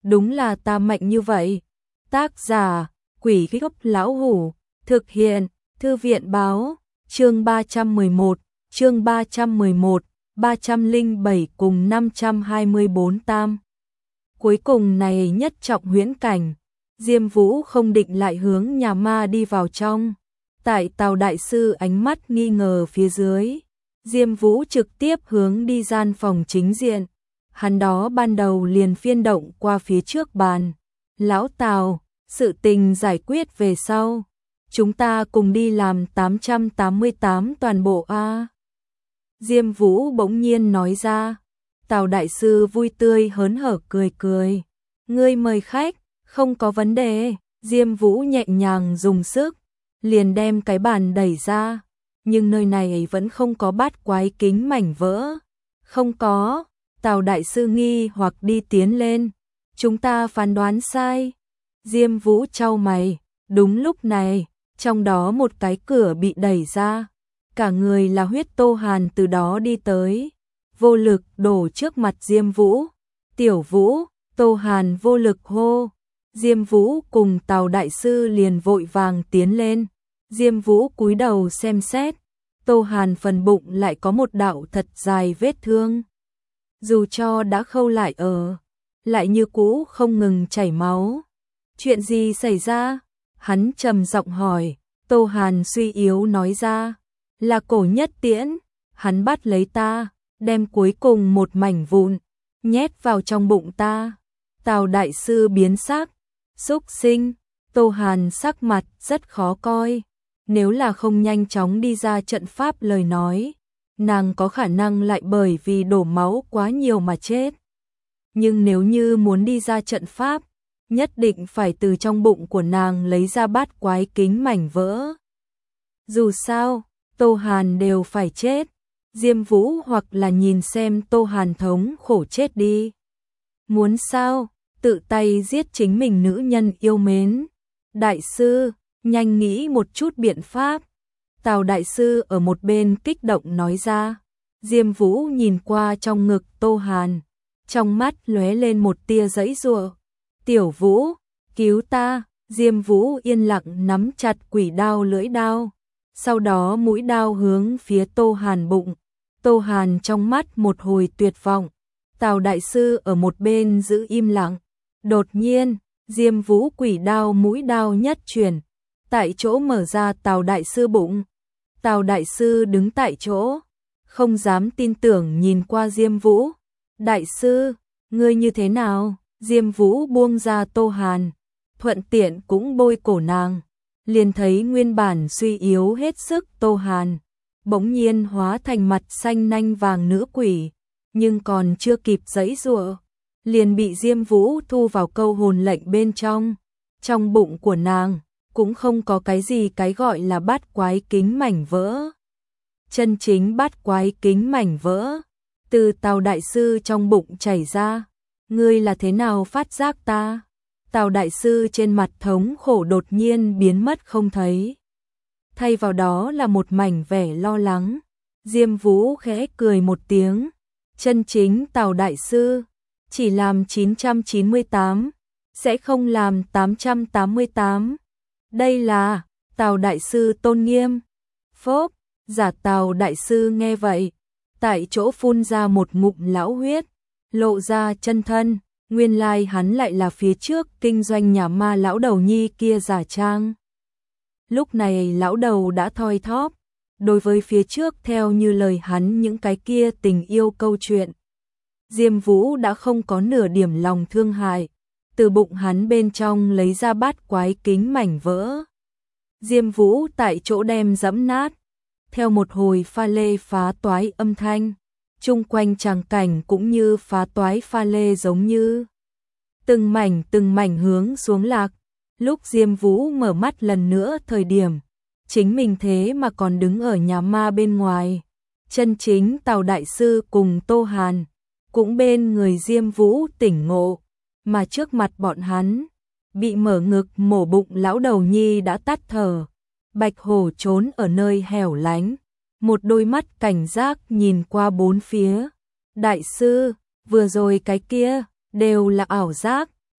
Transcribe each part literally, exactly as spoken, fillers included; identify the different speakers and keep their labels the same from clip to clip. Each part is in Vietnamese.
Speaker 1: đúng là ta mạnh như vậy. Tác giả, Quỷ Gốc Lão Hủ, thực hiện, Thư viện báo, chương ba trăm mười một, chương ba trăm mười một, ba trăm lẻ bảy cùng năm trăm hai mươi bốn tam. Cuối cùng này nhất trọng huyễn cảnh, Diêm Vũ không định lại hướng nhà ma đi vào trong. Tại Tào đại sư ánh mắt nghi ngờ phía dưới, Diêm Vũ trực tiếp hướng đi gian phòng chính diện. Hắn đó ban đầu liền phiên động qua phía trước bàn. Lão Tào, sự tình giải quyết về sau, chúng ta cùng đi làm tám trăm tám mươi tám toàn bộ a. Diêm Vũ bỗng nhiên nói ra. Tào đại sư vui tươi hớn hở cười cười. Ngươi mời khách, không có vấn đề. Diêm Vũ nhẹ nhàng dùng sức, liền đem cái bàn đẩy ra. Nhưng nơi này vẫn không có bát quái kính mảnh vỡ. Không có. Tào đại sư nghi hoặc đi tiến lên. Chúng ta phán đoán sai. Diêm Vũ chau mày. Đúng lúc này, trong đó một cái cửa bị đẩy ra. Cả người là huyết Tô Hàn từ đó đi tới. Vô lực đổ trước mặt Diêm Vũ. Tiểu Vũ, Tô Hàn vô lực hô. Diêm Vũ cùng Tào đại sư liền vội vàng tiến lên. Diêm Vũ cúi đầu xem xét. Tô Hàn phần bụng lại có một đạo thật dài vết thương. Dù cho đã khâu lại ở, lại như cũ không ngừng chảy máu. Chuyện gì xảy ra? Hắn trầm giọng hỏi. Tô Hàn suy yếu nói ra. Là Cổ Nhất Tiễn. Hắn bắt lấy ta, đem cuối cùng một mảnh vụn, nhét vào trong bụng ta. Tào đại sư biến sắc. Xúc sinh. Tô Hàn sắc mặt rất khó coi. Nếu là không nhanh chóng đi ra trận pháp lời nói, nàng có khả năng lại bởi vì đổ máu quá nhiều mà chết. Nhưng nếu như muốn đi ra trận pháp, nhất định phải từ trong bụng của nàng lấy ra bát quái kính mảnh vỡ. Dù sao, Tô Hàn đều phải chết. Diêm Vũ hoặc là nhìn xem Tô Hàn thống khổ chết đi. Muốn sao? Tự tay giết chính mình nữ nhân yêu mến. Đại sư, nhanh nghĩ một chút biện pháp. Tào đại sư ở một bên kích động nói ra. Diêm Vũ nhìn qua trong ngực Tô Hàn, trong mắt lóe lên một tia giãy giụa. Tiểu Vũ, cứu ta. Diêm Vũ yên lặng nắm chặt quỷ đao lưỡi đao, sau đó mũi đao hướng phía Tô Hàn bụng. Tô Hàn trong mắt một hồi tuyệt vọng. Tào đại sư ở một bên giữ im lặng. Đột nhiên, Diêm Vũ quỷ đao mũi đao nhất chuyển, tại chỗ mở ra Tào đại sư bụng. Tào đại sư đứng tại chỗ, không dám tin tưởng nhìn qua Diêm Vũ. Đại sư, ngươi như thế nào? Diêm Vũ buông ra Tô Hàn, thuận tiện cũng bôi cổ nàng. Liền thấy nguyên bản suy yếu hết sức Tô Hàn bỗng nhiên hóa thành mặt xanh nanh vàng nữ quỷ, nhưng còn chưa kịp giãy giụa, liền bị Diêm Vũ thu vào câu hồn lệnh bên trong. Trong bụng của nàng cũng không có cái gì cái gọi là bát quái kính mảnh vỡ. Chân chính bát quái kính mảnh vỡ từ Tào đại sư trong bụng chảy ra. Ngươi là thế nào phát giác ta? Tào đại sư trên mặt thống khổ đột nhiên biến mất không thấy. Thay vào đó là một mảnh vẻ lo lắng. Diêm Vũ khẽ cười một tiếng. Chân chính Tào đại sư chỉ làm chín trăm chín mươi tám, sẽ không làm tám trăm tám mươi tám. Đây là Tào đại sư tôn nghiêm. Phốc, giả Tào đại sư nghe vậy, tại chỗ phun ra một ngụm lão huyết, lộ ra chân thân. Nguyên lai hắn lại là phía trước kinh doanh nhà ma lão đầu nhi kia giả trang. Lúc này lão đầu đã thoi thóp, đối với phía trước theo như lời hắn những cái kia tình yêu câu chuyện, Diêm Vũ đã không có nửa điểm lòng thương hại, từ bụng hắn bên trong lấy ra bát quái kính mảnh vỡ. Diêm Vũ tại chỗ đem dẫm nát, theo một hồi pha lê phá toái âm thanh, chung quanh tràng cảnh cũng như phá toái pha lê giống như từng mảnh từng mảnh hướng xuống lạc. Lúc Diêm Vũ mở mắt lần nữa thời điểm, chính mình thế mà còn đứng ở nhà ma bên ngoài. Chân chính Tào đại sư cùng Tô Hàn cũng bên người Diêm Vũ tỉnh ngộ, mà trước mặt bọn hắn, bị mở ngực mổ bụng lão đầu nhi đã tắt thở. Bạch Hổ trốn ở nơi hẻo lánh, một đôi mắt cảnh giác nhìn qua bốn phía. Đại sư, vừa rồi cái kia đều là ảo giác.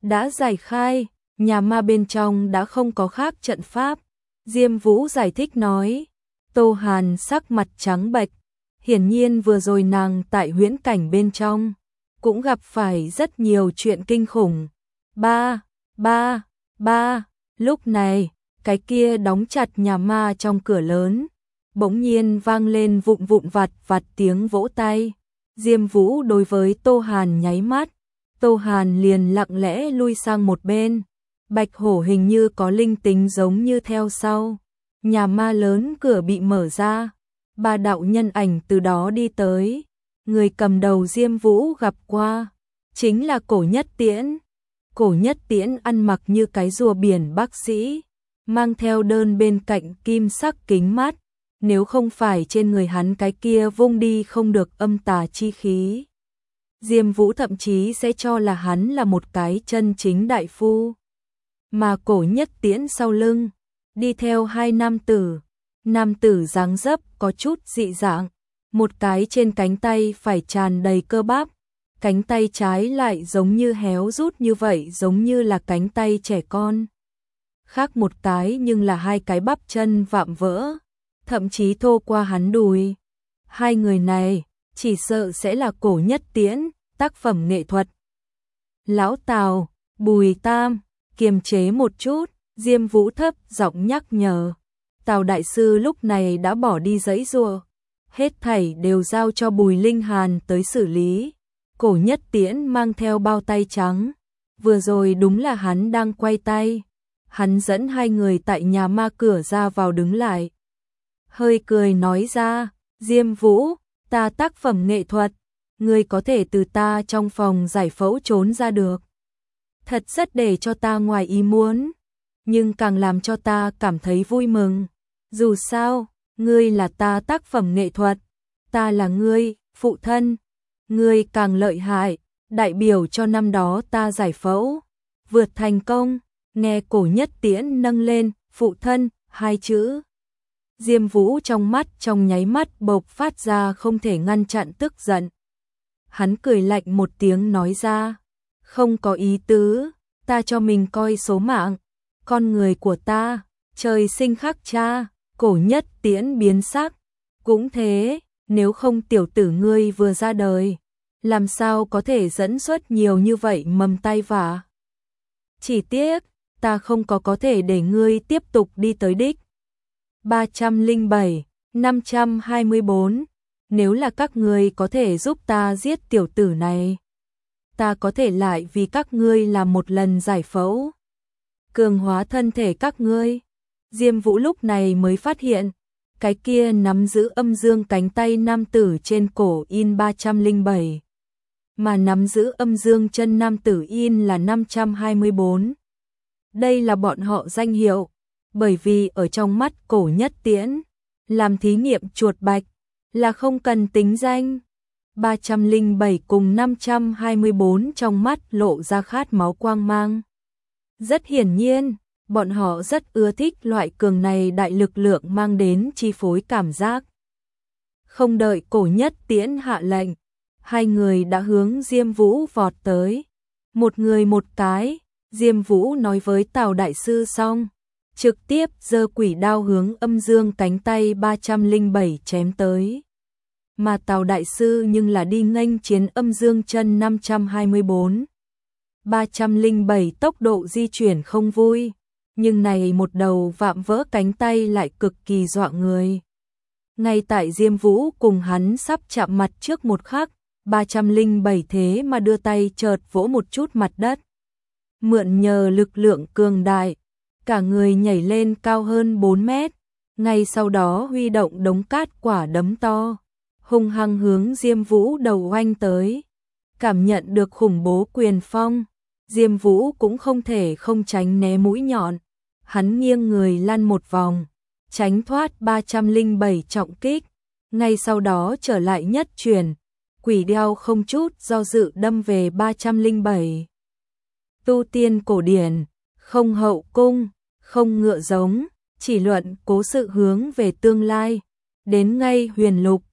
Speaker 1: đã giải khai, nhà ma bên trong đã không có khác trận pháp. Diêm Vũ giải thích nói. Tô Hàn sắc mặt trắng bệch, hiển nhiên vừa rồi nàng tại huyễn cảnh bên trong cũng gặp phải rất nhiều chuyện kinh khủng. Ba, ba, ba, lúc này, cái kia đóng chặt nhà ma trong cửa lớn, bỗng nhiên vang lên vụn vụn vặt vặt tiếng vỗ tay. Diêm Vũ đối với Tô Hàn nháy mắt, Tô Hàn liền lặng lẽ lui sang một bên. Bạch hổ hình như có linh tính giống như theo sau. Nhà ma lớn cửa bị mở ra, ba đạo nhân ảnh từ đó đi tới. Người cầm đầu Diêm Vũ gặp qua, chính là Cổ Nhất Tiễn. Cổ Nhất Tiễn ăn mặc như cái rùa biển bác sĩ, mang theo đơn bên cạnh kim sắc kính mắt, nếu không phải trên người hắn cái kia vung đi không được âm tà chi khí, Diêm Vũ thậm chí sẽ cho là hắn là một cái chân chính đại phu. Mà Cổ Nhất Tiễn sau lưng đi theo hai nam tử, nam tử dáng dấp có chút dị dạng, một cái trên cánh tay phải tràn đầy cơ bắp, cánh tay trái lại giống như héo rút như vậy, giống như là cánh tay trẻ con. Khác một cái nhưng là hai cái bắp chân vạm vỡ, thậm chí thô qua hắn đùi. Hai người này chỉ sợ sẽ là Cổ Nhất Tiễn, tác phẩm nghệ thuật. Lão Tào, Bùi Tam, kiềm chế một chút, Diêm Vũ thấp giọng nhắc nhở. Tào đại sư lúc này đã bỏ đi giãy giụa, hết thảy đều giao cho Bùi Linh Hàn tới xử lý. Cổ Nhất Tiễn mang theo bao tay trắng, vừa rồi đúng là hắn đang quay tay. Hắn dẫn hai người tại nhà ma cửa ra vào đứng lại, hơi cười nói ra. Diêm Vũ, ta tác phẩm nghệ thuật, ngươi có thể từ ta trong phòng giải phẫu trốn ra được, thật rất để cho ta ngoài ý muốn, nhưng càng làm cho ta cảm thấy vui mừng. Dù sao, ngươi là ta tác phẩm nghệ thuật, ta là ngươi phụ thân, ngươi càng lợi hại, đại biểu cho năm đó ta giải phẫu vượt thành công. Nghe Cổ Nhất Tiễn nâng lên phụ thân hai chữ, Diêm Vũ trong mắt trong nháy mắt bộc phát ra không thể ngăn chặn tức giận. Hắn cười lạnh một tiếng nói ra, không có ý tứ, ta cho mình coi số mạng, con người của ta trời sinh khắc cha. Cổ Nhất Tiễn biến sắc, cũng thế, nếu không tiểu tử ngươi vừa ra đời, làm sao có thể dẫn xuất nhiều như vậy mầm tai vạ. Chỉ tiếc, ta không có có thể để ngươi tiếp tục đi tới đích. ba trăm lẻ bảy, năm trăm hai mươi bốn, nếu là các ngươi có thể giúp ta giết tiểu tử này, ta có thể lại vì các ngươi làm một lần giải phẫu, cường hóa thân thể các ngươi. Diêm Vũ lúc này mới phát hiện, cái kia nắm giữ âm dương cánh tay nam tử trên cổ in ba trăm lẻ bảy, mà nắm giữ âm dương chân nam tử in là năm trăm hai mươi bốn. Đây là bọn họ danh hiệu, bởi vì ở trong mắt Cổ Nhất Tiễn, làm thí nghiệm chuột bạch là không cần tính danh. ba trăm lẻ bảy cùng năm trăm hai mươi bốn trong mắt lộ ra khát máu quang mang. Rất hiển nhiên, bọn họ rất ưa thích loại cường này đại lực lượng mang đến chi phối cảm giác. Không đợi Cổ Nhất Tiễn hạ lệnh, hai người đã hướng Diêm Vũ vọt tới. Một người một cái, Diêm Vũ nói với Tào đại sư xong, trực tiếp giơ quỷ đao hướng âm dương cánh tay ba trăm lẻ bảy chém tới. Mà Tào đại sư nhưng là đi nghênh chiến âm dương chân năm trăm hai mươi bốn. ba trăm lẻ bảy tốc độ di chuyển không vui, nhưng này một đầu vạm vỡ cánh tay lại cực kỳ dọa người. Ngay tại Diêm Vũ cùng hắn sắp chạm mặt trước một khắc, ba trăm lẻ bảy thế mà đưa tay chợt vỗ một chút mặt đất. Mượn nhờ lực lượng cường đại, cả người nhảy lên cao hơn bốn mét, ngay sau đó huy động đống cát quả đấm to, hung hăng hướng Diêm Vũ đầu oanh tới. Cảm nhận được khủng bố quyền phong, Diêm Vũ cũng không thể không tránh né mũi nhọn, hắn nghiêng người lăn một vòng, tránh thoát ba trăm lẻ bảy trọng kích, ngay sau đó trở lại nhất chuyển, quỷ đao không chút do dự đâm về ba trăm lẻ bảy. Tu tiên cổ điển, không hậu cung, không ngựa giống, chỉ luận cố sự hướng về tương lai, đến ngay huyền lục,